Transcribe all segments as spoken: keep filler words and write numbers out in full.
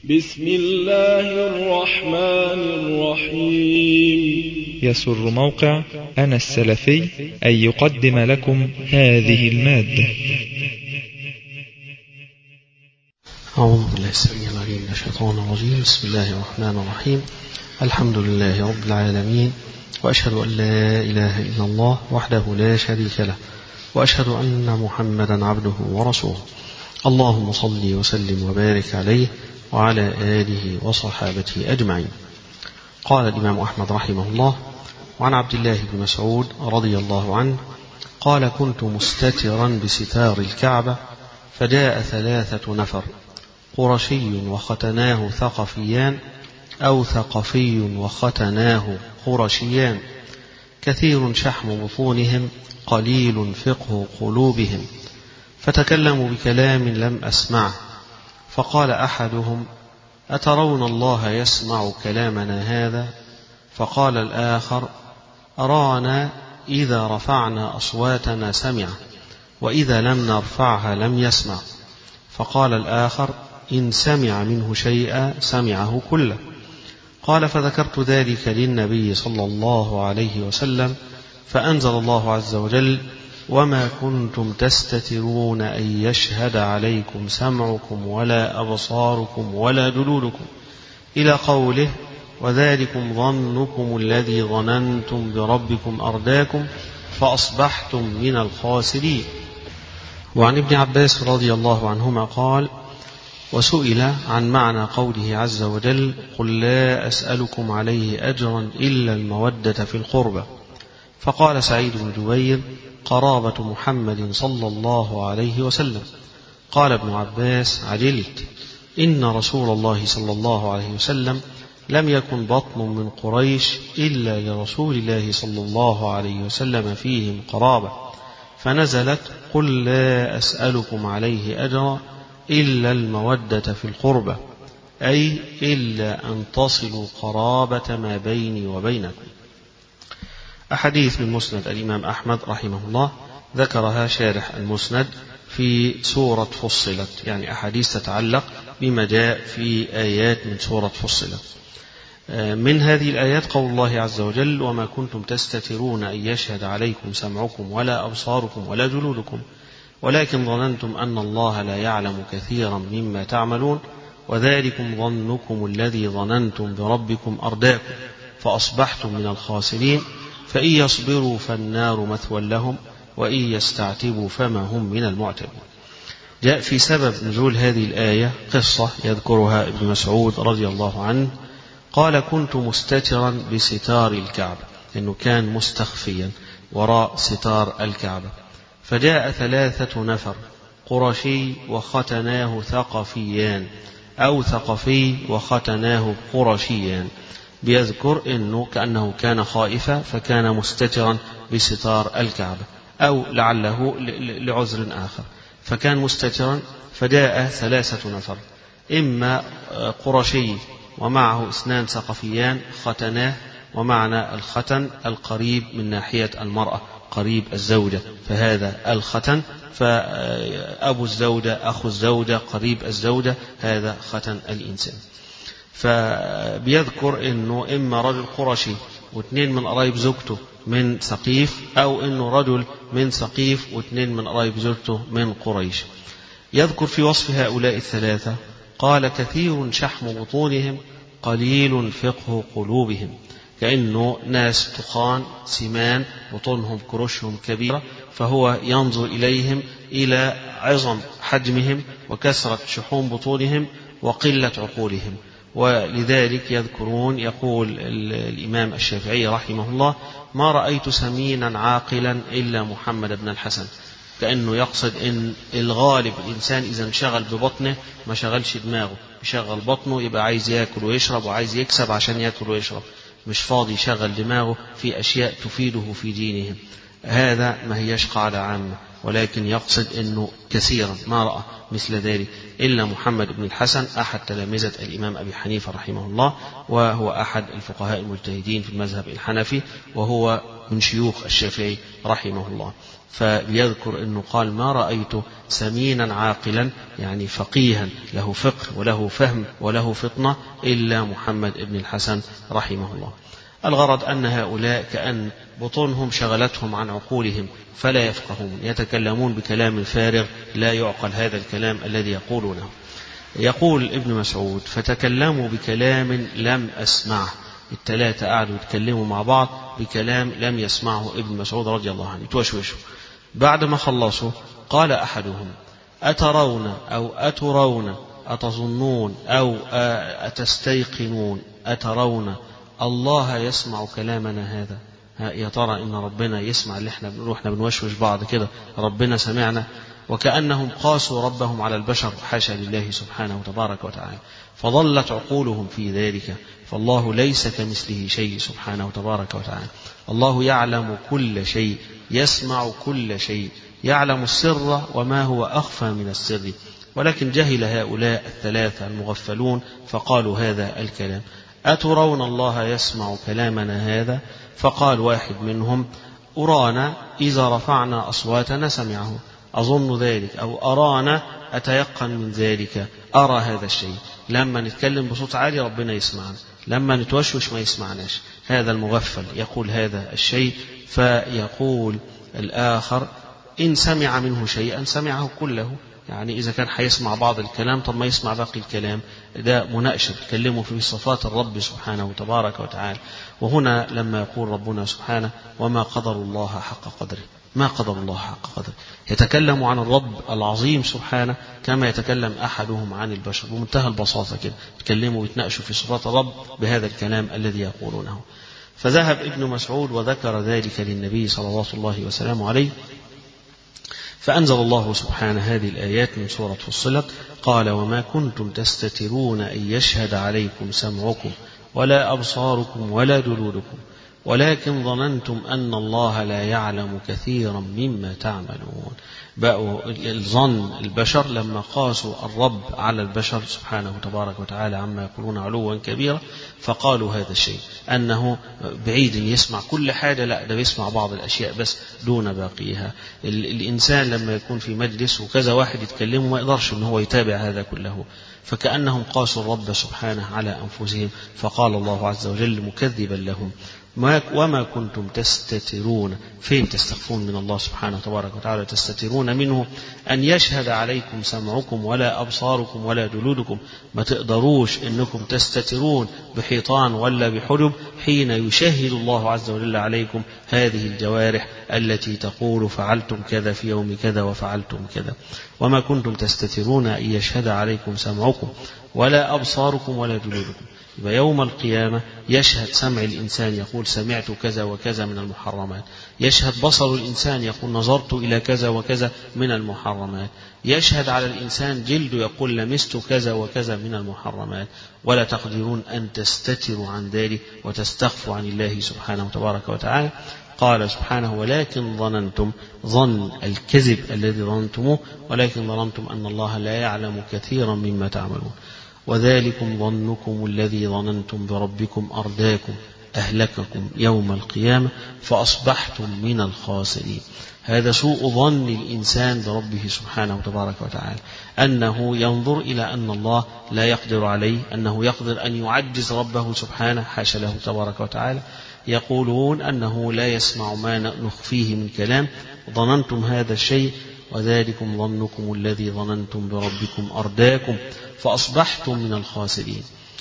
بسم الله الرحمن الرحيم. يسر موقع أنا السلفي أن يقدم لكم هذه المادة. أعوذ بالله السميع العليم من الشيطان الرجيم. بسم الله الرحمن الرحيم. الحمد لله رب العالمين، وأشهد أن لا إله إلا الله وحده لا شريك له، وأشهد أن محمدا عبده ورسوله. اللهم صل وسلم وبارك عليه وعلى آله وصحابته أجمعين. قال الإمام أحمد رحمه الله: وعن عبد الله بن مسعود رضي الله عنه قال: كنت مستترا بستار الكعبة فجاء ثلاثة نفر، قرشي وختناه ثقفيان، أو ثقفي وختناه قرشيان، كثير شحم بطونهم قليل فقه قلوبهم، فتكلموا بكلام لم أسمعه. فقال أحدهم: أترون الله يسمع كلامنا هذا؟ فقال الآخر: أرانا إذا رفعنا أصواتنا سمع، وإذا لم نرفعها لم يسمع. فقال الآخر: إن سمع منه شيئا سمعه كله. قال: فذكرت ذلك للنبي صلى الله عليه وسلم، فأنزل الله عز وجل: وما كنتم تستترون أن يشهد عليكم سمعكم ولا أبصاركم ولا جلودكم، إلى قوله: وذلكم ظنكم الذي ظننتم بربكم أرداكم فأصبحتم من الخاسرين. وعن ابن عباس رضي الله عنهما قال: وسئل عن معنى قوله عز وجل: قل لا أسألكم عليه أجرا إلا المودة في القربى، فقال سعيد بن جبير: قرابة محمد صلى الله عليه وسلم. قال ابن عباس: عجلت، إن رسول الله صلى الله عليه وسلم لم يكن بطن من قريش إلا لرسول الله صلى الله عليه وسلم فيهم قرابة، فنزلت: قل لا أسألكم عليه أجرا إلا المودة في القربى، أي إلا أن تصلوا قرابة ما بيني وبينكم. أحاديث من مسند الإمام أحمد رحمه الله ذكرها شارح المسند في سورة فصلت، يعني أحاديث تتعلق بما جاء في آيات من سورة فصلت. من هذه الآيات قول الله عز وجل: وما كنتم تستترون أن يشهد عليكم سمعكم ولا أبصاركم ولا جلودكم، ولكن ظننتم أن الله لا يعلم كثيرا مما تعملون، وذلكم ظنكم الذي ظننتم بربكم أرداكم فأصبحتم من الخاسرين، فإن يصبروا فالنار مثوى لهم، وإن يستعتبوا فما هم من المعتبين. جاء في سبب نزول هذه الآية قصة يذكرها ابن مسعود رضي الله عنه. قال: كنت مستترا بستار الكعبة، لأنه كان مستخفيا وراء ستار الكعبة، فجاء ثلاثة نفر، قرشي وختناه ثقفيان، أو ثقفي وختناه قرشيان، بيذكر أنه كأنه كان خائفا فكان مستترا بستار الكعبة، أو لعله لعذر آخر، فكان مستترا. فجاء ثلاثة نفر، إما قرشي ومعه اثنان ثقفيان ختناه، ومعنى الختن القريب من ناحية المرأة، قريب الزوجة، فهذا الختن، فأبو الزوجة أخو الزوجة قريب الزوجة، هذا ختن الإنسان. فبيذكر أنه إما رجل قرشي واثنين من قرايب زوجته من ثقيف، أو أنه رجل من ثقيف واثنين من قرايب زوجته من قريش. يذكر في وصف هؤلاء الثلاثة قال: كثير شحم بطونهم قليل فقه قلوبهم، كأنه ناس تخان سمان بطونهم كرشهم كبيرة، فهو ينظر إليهم إلى عظم حجمهم وكثرة شحوم بطونهم وقلة عقولهم. ولذلك يذكرون، يقول الإمام الشافعي رحمه الله: ما رأيت سمينا عاقلا إلا محمد بن الحسن، كأنه يقصد أن الغالب الإنسان إذا انشغل ببطنه ما شغلش دماغه، بشغل بطنه يبقى عايز يأكل ويشرب وعايز يكسب عشان يأكل ويشرب، مش فاضي يشغل دماغه في أشياء تفيده في دينه. هذا ما هيش قاعدة عامة، ولكن يقصد أنه كثيرا ما رأى مثل ذلك إلا محمد بن الحسن، أحد تلامذة الإمام أبي حنيفة رحمه الله، وهو أحد الفقهاء المجتهدين في المذهب الحنفي، وهو من شيوخ الشافعي رحمه الله. فبيذكر أنه قال ما رأيت سمينا عاقلا يعني فقيها له فقه وله فهم وله فطنة إلا محمد بن الحسن رحمه الله. الغرض أن هؤلاء كأن بطونهم شغلتهم عن عقولهم فلا يفقهون، يتكلمون بكلام فارغ لا يعقل هذا الكلام الذي يقولونه. يقول ابن مسعود فتكلموا بكلام لم أسمعه، الثلاثة قعدوا يتكلموا مع بعض بكلام لم يسمعه ابن مسعود رضي الله عنه، توشوشوا. بعد ما خلصوا قال أحدهم أترون أو أترون أتظنون أو أتستيقنون أترون الله يسمع كلامنا هذا؟ يا ترى إن ربنا يسمع اللي احنا بنروح احنا بنوشوش بعض كده ربنا سمعنا؟ وكأنهم قاسوا ربهم على البشر، حاشا لله سبحانه وتبارك وتعالى، فضلت عقولهم في ذلك. فالله ليس كمثله شيء سبحانه وتبارك وتعالى. الله يعلم كل شيء، يسمع كل شيء، يعلم السر وما هو أخفى من السر. ولكن جهل هؤلاء الثلاثة المغفلون فقالوا هذا الكلام. أترون الله يسمع كلامنا هذا؟ فقال واحد منهم أرانا إذا رفعنا أصواتنا سمعه، أظن ذلك، أو أرانا أتيقن من ذلك، أرى هذا الشيء، لما نتكلم بصوت عالي ربنا يسمعنا، لما نتوشوش ما يسمعناش. هذا المغفل يقول هذا الشيء. فيقول الآخر إن سمع منه شيئا سمعه كله، يعني إذا كان حيسمع بعض الكلام طب ما يسمع باقي الكلام. ده مناقشة تكلموا في صفات الرب سبحانه وتبارك وتعالى. وهنا لما يقول ربنا سبحانه وما قدر الله حق قدره، ما قدر الله حق قدره، يتكلم عن الرب العظيم سبحانه كما يتكلم أحدهم عن البشر بمنتهى البساطة كده، يتكلموا ويتناقشوا في صفات الرب بهذا الكلام الذي يقولونه. فذهب ابن مسعود وذكر ذلك للنبي صلى الله وسلم عليه، فأنزل الله سبحانه هذه الآيات من سورة فصلت قال وما كنتم تستترون أن يشهد عليكم سمعكم ولا أبصاركم ولا جلودكم ولكن ظننتم أن الله لا يعلم كثيرا مما تعملون. بقوا الظن البشر لما قاسوا الرب على البشر سبحانه وتبارك وتعالى عما يقولون علوا كبيرا، فقالوا هذا الشيء أنه بعيد يسمع كل حاجة، لا ده بيسمع بعض الأشياء بس دون باقيها. الإنسان لما يكون في مجلس وكذا واحد يتكلمه ما يقدرش أنه هو يتابع هذا كله، فكأنهم قاسوا الرب سبحانه على أنفسهم. فقال الله عز وجل مكذبا لهم وما كنتم تستترون، فين تستخفون من الله سبحانه وتبارك وتعالى تستترون منه أن يشهد عليكم سمعكم ولا أبصاركم ولا جلودكم، ما تقدروش أنكم تستترون بحيطان ولا بحجب حين يشهد الله عز وجل عليكم هذه الجوارح التي تقول فعلتم كذا في يوم كذا وفعلتم كذا. وما كنتم تستترون أن يشهد عليكم سمعكم ولا أبصاركم ولا جلودكم. يبقى يوم القيامة يشهد سمع الإنسان يقول سمعت كذا وكذا من المحرمات، يشهد بصر الإنسان يقول نظرت إلى كذا وكذا من المحرمات، يشهد على الإنسان جلد يقول لمست كذا وكذا من المحرمات، ولا تقدرون أن تستتروا عن ذلك وتستخفوا عن الله سبحانه وتبارك وتعالى. قال سبحانه ولكن ظننتم، ظن الكذب الذي ظننتموه، ولكن ظننتم أن الله لا يعلم كثيرا مما تعملون. وذلكم ظنكم الذي ظننتم بربكم أرداكم أهلككم يوم القيامة فأصبحتم من الخاسرين. هذا سوء ظن الإنسان بربه سبحانه وتبارك وتعالى، أنه ينظر إلى أن الله لا يقدر عليه، أنه يقدر أن يعجز ربه سبحانه، حاشا له تبارك وتعالى. يقولون أنه لا يسمع ما نخفيه من كلام. ظننتم هذا الشيء وذلكم ظنكم الذي ظننتم بربكم أرداكم فأصبحتم من الخاسرين.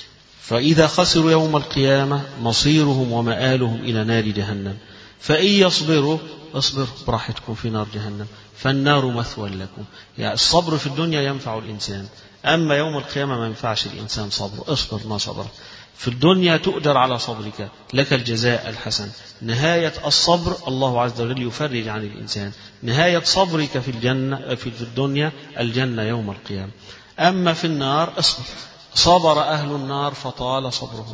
فإذا خسروا يوم القيامة مصيرهم ومآلهم إلى نار جهنم، فإن يصبروا اصبروا براحتكم في نار جهنم فالنار مثوى لكم. يعني الصبر في الدنيا ينفع الإنسان، أما يوم القيامة ما ينفعش الإنسان صبر. اصبر ما صبرت في الدنيا تؤجر على صبرك، لك الجزاء الحسن. نهاية الصبر الله عز وجل يفرج عن الإنسان، نهاية صبرك في الجنة في الدنيا الجنة يوم القيامة. أما في النار اصبر. صبر أهل النار فطال صبرهم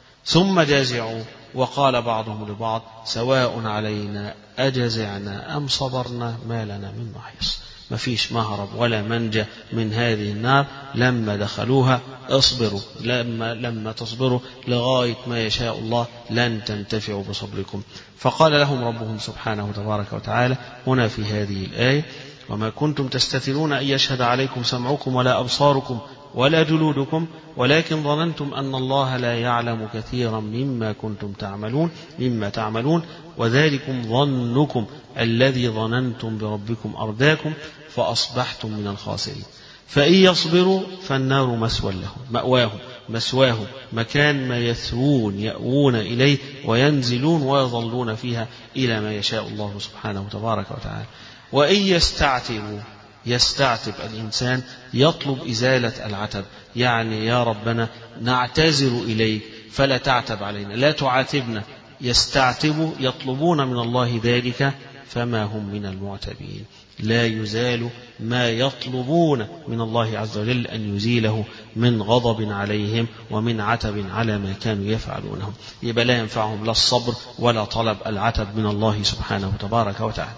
ثم جازعوا، وقال بعضهم لبعض سواء علينا أجزعنا أم صبرنا ما لنا من محيص. ما فيش مهرب ولا منجى من هذه النار لما دخلوها. اصبروا، لما, لما تصبروا لغاية ما يشاء الله لن تنتفعوا بصبركم. فقال لهم ربهم سبحانه تبارك وتعالى هنا في هذه الآية: وما كنتم تستترون أن يشهد عليكم سمعكم ولا أبصاركم ولا جلودكم ولكن ظننتم أن الله لا يعلم كثيرا مما كنتم تعملون مما تعملون وذلكم ظنكم الذي ظننتم بربكم أرداكم فأصبحتم من الخاسرين. فإن يصبروا فالنار مسوى لهم مأواهم مسواهم مكان ما يثوون يأوون إليه وينزلون ويظلون فيها إلى ما يشاء الله سبحانه تبارك وتعالى. وإن يستعتبوا، يستعتب الإنسان يطلب إزالة العتب، يعني يا ربنا نعتذر إليك فلا تعتب علينا، لا تعاتبنا. يستعتبوا يطلبون من الله ذلك فما هم من المعتبين. لا يزال ما يطلبون من الله عز وجل أن يزيله من غضب عليهم ومن عتب على ما كانوا يفعلونه. يبقى لا ينفعهم لا الصبر ولا طلب العتب من الله سبحانه تبارك وتعالى.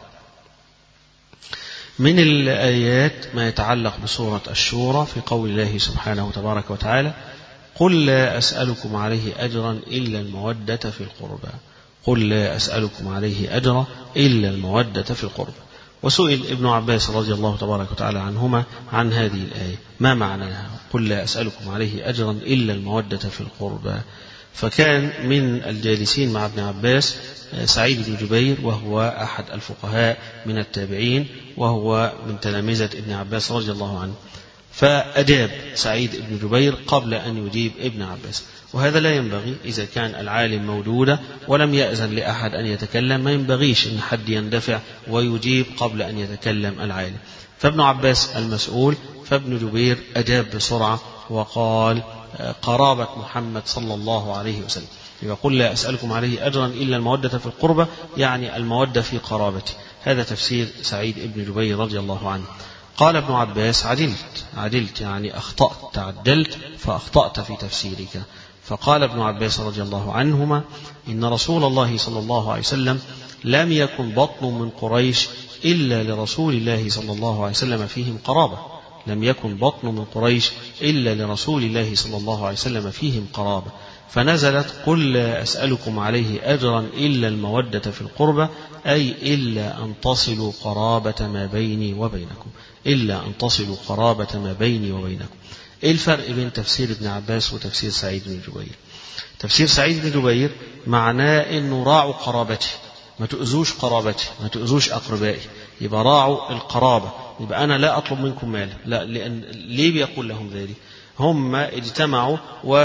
من الآيات ما يتعلق بسورة الشورى في قول الله سبحانه تبارك وتعالى: قل لا أسألكم عليه أجرا إلا المودة في القربى. قل لا أسألكم عليه أجرا إلا المودة في القربى. وسئل ابن عباس رضي الله تبارك وتعالى عنهما عن هذه الآية: ما معناها قل لا أسألكم عليه أجرا إلا المودة في القربى؟ فكان من الجالسين مع ابن عباس سعيد بن جبير، وهو أحد الفقهاء من التابعين، وهو من تلامذة ابن عباس رضي الله عنه. فأجاب سعيد بن جبير قبل أن يجيب ابن عباس، وهذا لا ينبغي. إذا كان العالم موجودا ولم يأذن لأحد أن يتكلم ما ينبغيش أن حد يندفع ويجيب قبل أن يتكلم العالم. فابن عباس المسؤول، فابن جبير أجاب بسرعة وقال: قرابة محمد صلى الله عليه وسلم. يقول لا أسألكم عليه أجرا إلا المودة في القربة، يعني المودة في قرابتي. هذا تفسير سعيد بن جبير رضي الله عنه. قال ابن عباس: عدلت عدلت يعني أخطأت تعدلت فأخطأت في تفسيرك. فقال ابن عباس رضي الله عنهما: إن رسول الله صلى الله عليه وسلم لم يكن بطن من قريش إلا لرسول الله صلى الله عليه وسلم فيهم قرابة. لم يكن بطن من قريش إلا لرسول الله صلى الله عليه وسلم فيهم قرابة. فنزلت: قل لا أسألكم عليه أجرا إلا المودة في القربة، أي إلا أن تصلوا قرابة ما بيني وبينكم، إلا أن تصلوا قرابة ما بيني وبينكم. إيه الفرق بين تفسير ابن عباس وتفسير سعيد بن جبير؟ تفسير سعيد بن جبير معناه إنه راعوا قرابتي، ما تؤذوش قرابتي، ما تؤذوش أقربائي، يبقى راعوا القرابة. يبقى أنا لا أطلب منكم مالا، لا. لأن ليه بيقول لهم ذلك؟ هم اجتمعوا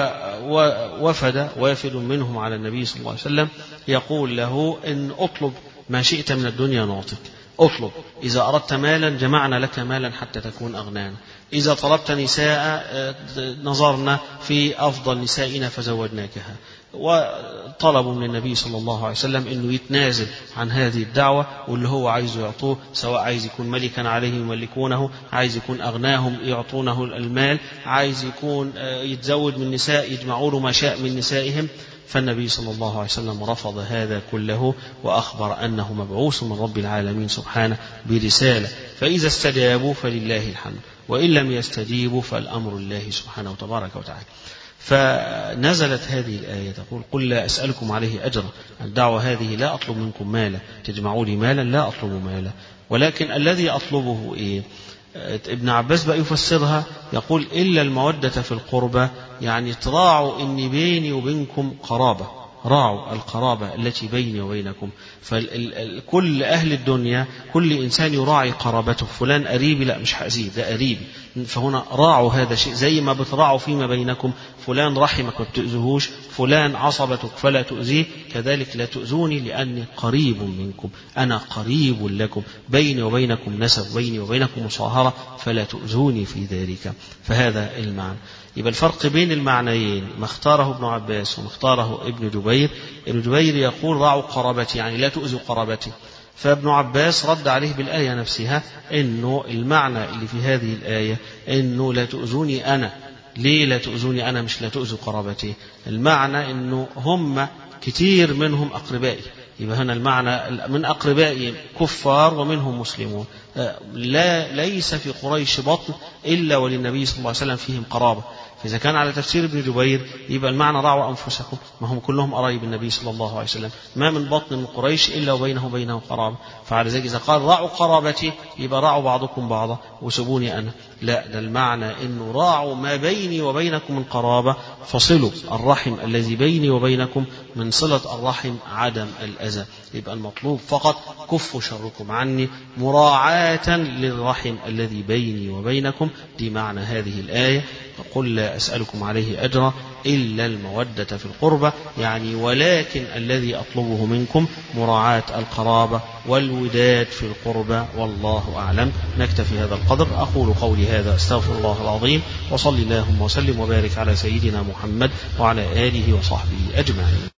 ووفد وافد منهم على النبي صلى الله عليه وسلم يقول له: إن أطلب ما شئت من الدنيا نعطيك، أطلب. إذا أردت مالا جمعنا لك مالا حتى تكون أغنانا، إذا طلبت نساء نظرنا في أفضل نسائنا فزوجناكها. وطلبوا من النبي صلى الله عليه وسلم أنه يتنازل عن هذه الدعوة، واللي هو عايزه يعطوه، سواء عايز يكون ملكا عليهم يملكونه، عايز يكون أغناهم يعطونه المال، عايز يكون يتزوج من نساء يجمعوا له ما شاء من نسائهم. فالنبي صلى الله عليه وسلم رفض هذا كله وأخبر أنه مبعوث من رب العالمين سبحانه برسالة، فإذا استجابوا فلله الحمد، وإن لم يستجيبوا فالأمر لله سبحانه وتبارك وتعالى. فنزلت هذه الآية تقول: قل لا أسألكم عليه أجرا. الدعوة هذه لا أطلب منكم مالا، تجمعوا لي مالا، لا أطلب مالا، ولكن الذي أطلبه إيه؟ ابن عباس بقى يفسرها يقول: إلا المودة في القربة، يعني تراعوا إني بيني وبينكم قرابة، راعوا القرابة التي بيني وبينكم. فكل أهل الدنيا كل إنسان يراعي قرابته، فلان قريبي لا مش هأذيه، ده قريبي. فهنا راعوا هذا الشيء زي ما بتراعوا فيما بينكم، فلان رحمك ما بتؤذوهوش، فلان عصبتك فلا تؤذيه، كذلك لا تؤذوني لأني قريب منكم، أنا قريب لكم، بيني وبينكم نسب، بيني وبينكم مصاهرة، فلا تؤذوني في ذلك. فهذا المعنى. يبقى الفرق بين المعنيين ما اختاره ابن عباس وما اختاره ابن جبير. ابن جبير يقول: راعوا قرابتي، يعني لا تؤذوا قرابتي. فابن عباس رد عليه بالآية نفسها إنه المعنى اللي في هذه الآية إنه لا تؤذوني أنا. ليه لا تؤذوني أنا مش لا تؤذوا قرابتي؟ المعنى إنه هم كتير منهم أقربائي، يبقى هنا المعنى من أقربائي كفار ومنهم مسلمون. لا ليس في قريش بطن إلا وللنبي صلى الله عليه وسلم فيهم قرابة. فإذا كان على تفسير ابن جبير يبقى المعنى راعوا أنفسكم، ما هم كلهم قرايب النبي صلى الله عليه وسلم، ما من بطن من قريش إلا وبينه وبينه قرابة. فعلى ذلك إذا قال راعوا قرابتي يبقى راعوا بعضكم بعضا وسبوني أنا، لا، ده المعنى إنه راعوا ما بيني وبينكم من قرابة، فصلوا الرحم الذي بيني وبينكم من صلة الرحم عدم الأذى. يبقى المطلوب فقط كفوا شركم عني مراعاة للرحم الذي بيني وبينكم. دي معنى هذه الآية. قل لا أسألكم عليه أجرا إلا المودة في القربة، يعني ولكن الذي أطلبه منكم مراعاة القرابة والوداد في القربة، والله أعلم. نكتفي هذا القدر. أقول قولي هذا أستغفر الله العظيم، وصلي اللهم وسلم وبارك على سيدنا محمد وعلى آله وصحبه أجمعين.